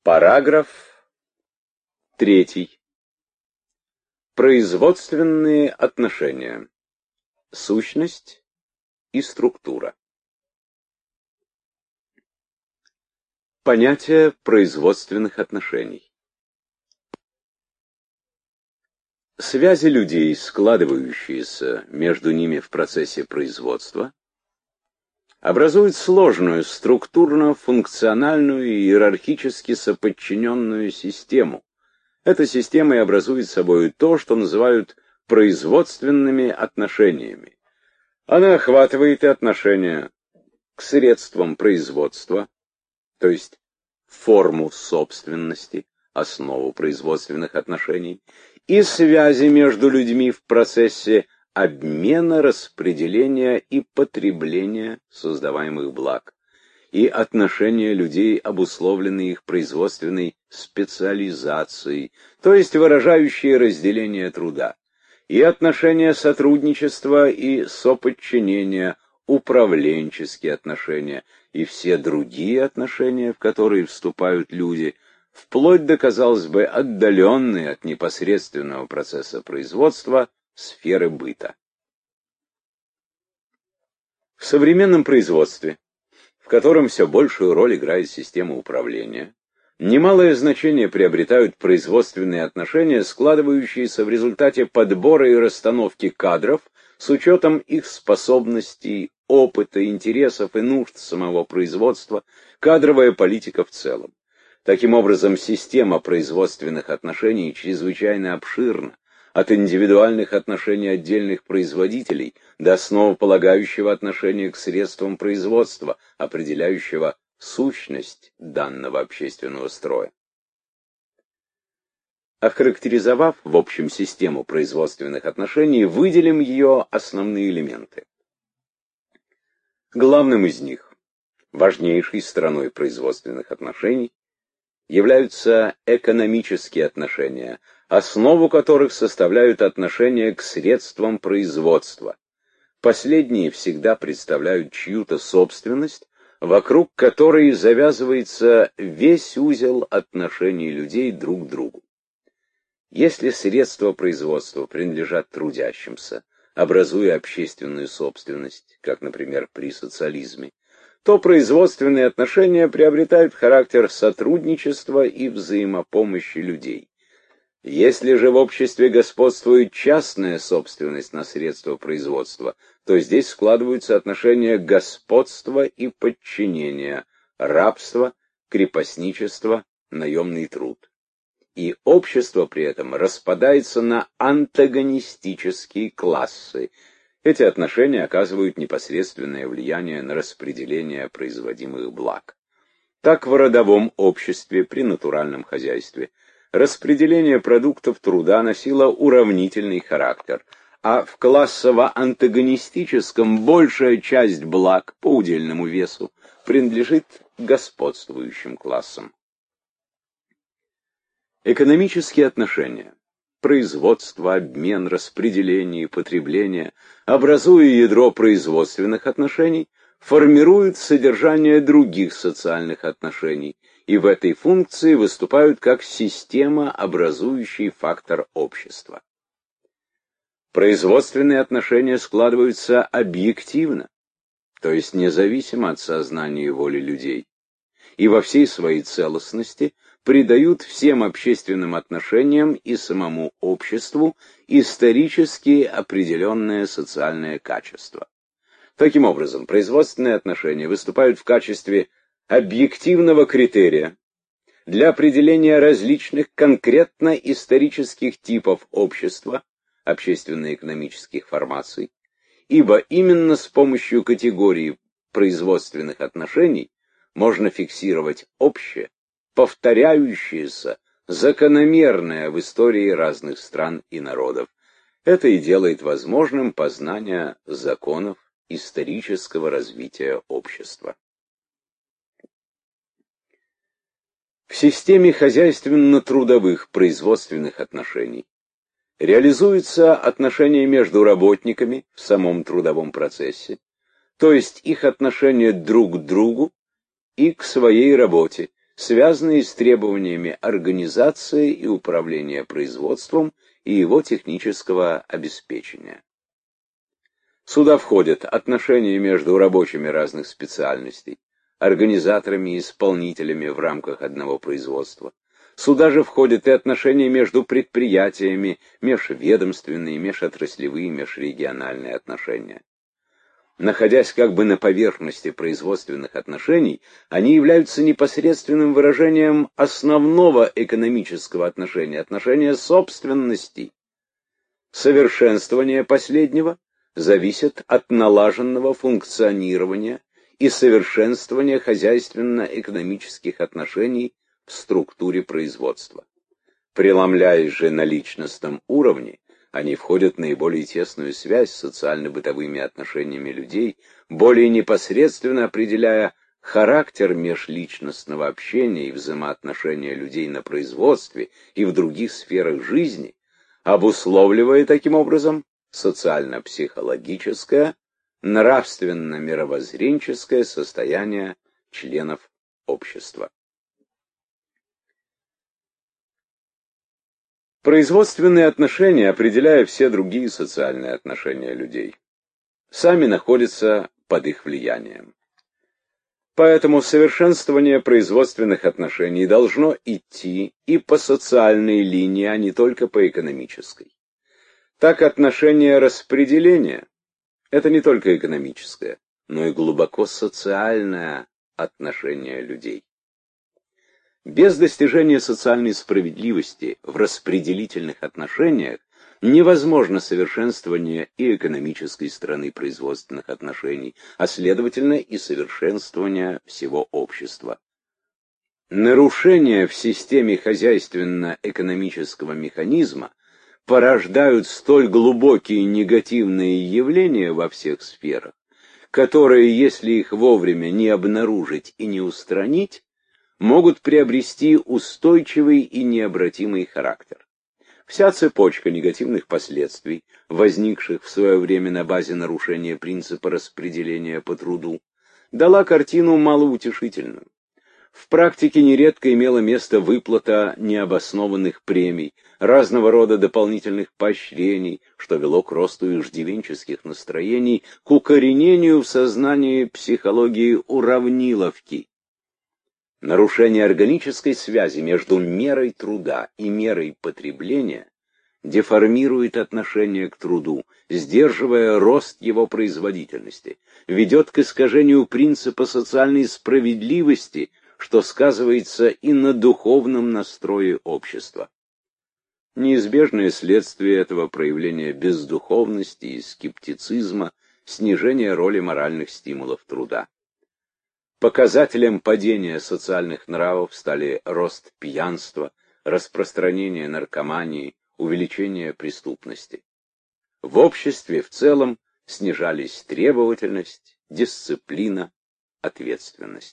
Параграф 3. Производственные отношения. Сущность и структура. Понятие производственных отношений. Связи людей, складывающиеся между ними в процессе производства, образуют сложную, структурно-функциональную и иерархически соподчиненную систему. Эта система и образует собой то, что называют производственными отношениями. Она охватывает и отношения к средствам производства, то есть форму собственности, основу производственных отношений, и связи между людьми в процессе обмена, распределения и потребления создаваемых благ, и отношения людей, обусловленные их производственной специализацией, то есть выражающие разделение труда, и отношения сотрудничества и соподчинения, управленческие отношения, и все другие отношения, в которые вступают люди, вплоть до, казалось бы, отдаленные от непосредственного процесса производства, сферы быта. В современном производстве, в котором все большую роль играет система управления, немалое значение приобретают производственные отношения, складывающиеся в результате подбора и расстановки кадров с учетом их способностей, опыта, интересов и нужд самого производства, кадровая политика в целом. Таким образом, система производственных отношений чрезвычайно обширна, от индивидуальных отношений отдельных производителей до основополагающего отношения к средствам производства, определяющего сущность данного общественного строя. Охарактеризовав в общем систему производственных отношений, выделим ее основные элементы. Главным из них, важнейшей стороной производственных отношений, являются экономические отношения, основу которых составляют отношения к средствам производства. Последние всегда представляют чью-то собственность, вокруг которой завязывается весь узел отношений людей друг к другу. Если средства производства принадлежат трудящимся, образуя общественную собственность, как, например, при социализме, то производственные отношения приобретают характер сотрудничества и взаимопомощи людей. Если же в обществе господствует частная собственность на средства производства, то здесь складываются отношения господства и подчинения, рабство, крепостничество, наемный труд. И общество при этом распадается на антагонистические классы. Эти отношения оказывают непосредственное влияние на распределение производимых благ. Так в родовом обществе при натуральном хозяйстве распределение продуктов труда носило уравнительный характер, а в классово-антагонистическом большая часть благ по удельному весу принадлежит господствующим классам. Экономические отношения, производство, обмен, распределение и потребление, образуя ядро производственных отношений, формируют содержание других социальных отношений, и в этой функции выступают как система, образующий фактор общества. Производственные отношения складываются объективно, то есть независимо от сознания и воли людей, и во всей своей целостности придают всем общественным отношениям и самому обществу исторически определенное социальное качество. Таким образом, производственные отношения выступают в качестве объективного критерия для определения различных конкретно исторических типов общества, общественно-экономических формаций, ибо именно с помощью категории производственных отношений можно фиксировать общее, повторяющееся, закономерное в истории разных стран и народов. Это и делает возможным познание законов исторического развития общества. В системе хозяйственно-трудовых производственных отношений реализуются отношения между работниками в самом трудовом процессе, то есть их отношение друг к другу и к своей работе, связанные с требованиями организации и управления производством и его технического обеспечения. Сюда входят отношения между рабочими разных специальностей, организаторами и исполнителями в рамках одного производства. Сюда же входят и отношения между предприятиями, межведомственные, межотраслевые, межрегиональные отношения. Находясь как бы на поверхности производственных отношений, они являются непосредственным выражением основного экономического отношения, отношения собственности. Совершенствование последнего зависит от налаженного функционирования и совершенствования хозяйственно-экономических отношений в структуре производства. Преломляясь же на личностном уровне, они входят в наиболее тесную связь с социально-бытовыми отношениями людей, более непосредственно определяя характер межличностного общения и взаимоотношения людей на производстве и в других сферах жизни, обусловливая таким образом социально-психологическое, нравственно-мировоззренческое состояние членов общества. Производственные отношения, определяя все другие социальные отношения людей, сами находятся под их влиянием. Поэтому совершенствование производственных отношений должно идти и по социальной линии, а не только по экономической. Так отношение распределения – это не только экономическое, но и глубоко социальное отношение людей. Без достижения социальной справедливости в распределительных отношениях невозможно совершенствование и экономической стороны производственных отношений, а следовательно и совершенствование всего общества. Нарушения в системе хозяйственно-экономического механизма порождают столь глубокие негативные явления во всех сферах, которые, если их вовремя не обнаружить и не устранить, могут приобрести устойчивый и необратимый характер. Вся цепочка негативных последствий, возникших в свое время на базе нарушения принципа распределения по труду, дала картину малоутешительную. В практике нередко имела место выплата необоснованных премий, разного рода дополнительных поощрений, что вело к росту иждивенческих настроений, к укоренению в сознании психологии уравниловки. Нарушение органической связи между мерой труда и мерой потребления деформирует отношение к труду, сдерживая рост его производительности, ведет к искажению принципа социальной справедливости, что сказывается и на духовном настрое общества. Неизбежное следствие этого проявления бездуховности и скептицизма – снижение роли моральных стимулов труда. Показателем падения социальных нравов стали рост пьянства, распространение наркомании, увеличение преступности. В обществе в целом снижались требовательность, дисциплина, ответственность.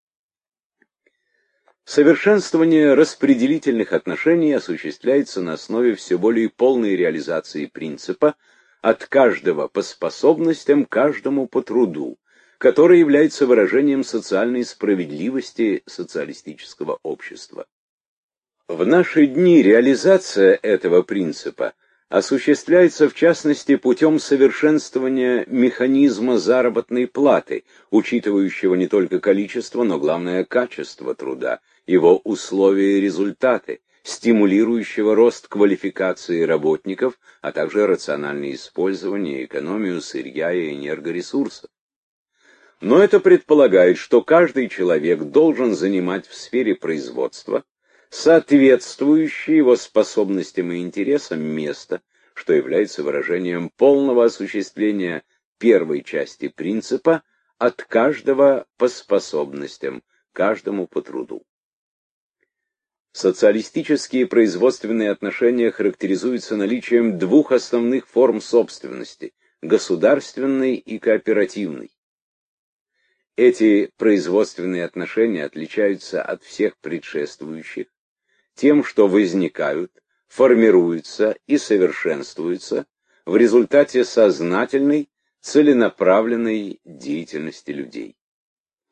Совершенствование распределительных отношений осуществляется на основе все более полной реализации принципа «от каждого по способностям, каждому по труду», который является выражением социальной справедливости социалистического общества. В наши дни реализация этого принципа осуществляется в частности путем совершенствования механизма заработной платы, учитывающего не только количество, но главное качество труда, его условия и результаты, стимулирующего рост квалификации работников, а также рациональное использование и экономию сырья и энергоресурсов. Но это предполагает, что каждый человек должен занимать в сфере производства соответствующее его способностям и интересам место, что является выражением полного осуществления первой части принципа «от каждого по способностям, каждому по труду». Социалистические производственные отношения характеризуются наличием двух основных форм собственности – государственной и кооперативной. Эти производственные отношения отличаются от всех предшествующих тем, что возникают, формируются и совершенствуются в результате сознательной, целенаправленной деятельности людей.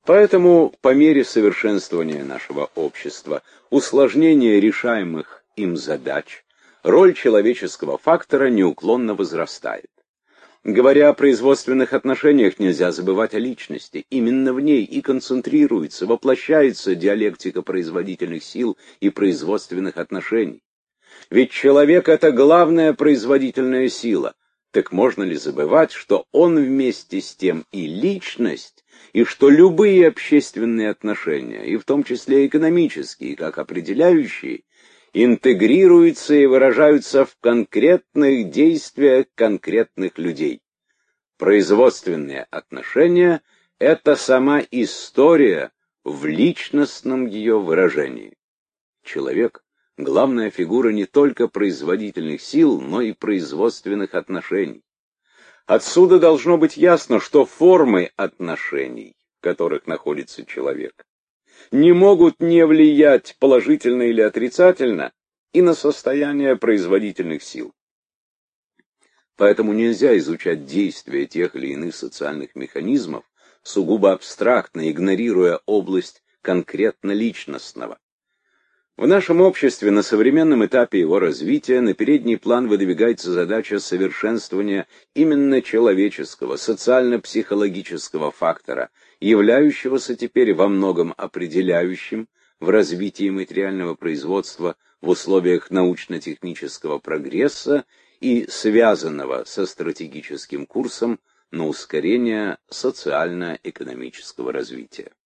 Поэтому по мере совершенствования нашего общества, усложнения решаемых им задач, роль человеческого фактора неуклонно возрастает. Говоря о производственных отношениях, нельзя забывать о личности. Именно в ней и концентрируется, воплощается диалектика производительных сил и производственных отношений. Ведь человек — это главная производительная сила. Так можно ли забывать, что он вместе с тем и личность, и что любые общественные отношения, и в том числе экономические, как определяющие, интегрируются и выражаются в конкретных действиях конкретных людей. Производственные отношения — это сама история в личностном ее выражении. Человек — главная фигура не только производительных сил, но и производственных отношений. Отсюда должно быть ясно, что формы отношений, в которых находится человек, не могут не влиять положительно или отрицательно и на состояние производительных сил. Поэтому нельзя изучать действия тех или иных социальных механизмов сугубо абстрактно, игнорируя область конкретно личностного. В нашем обществе на современном этапе его развития на передний план выдвигается задача совершенствования именно человеческого, социально-психологического фактора, являющегося теперь во многом определяющим в развитии материального производства в условиях научно-технического прогресса и связанного со стратегическим курсом на ускорение социально-экономического развития.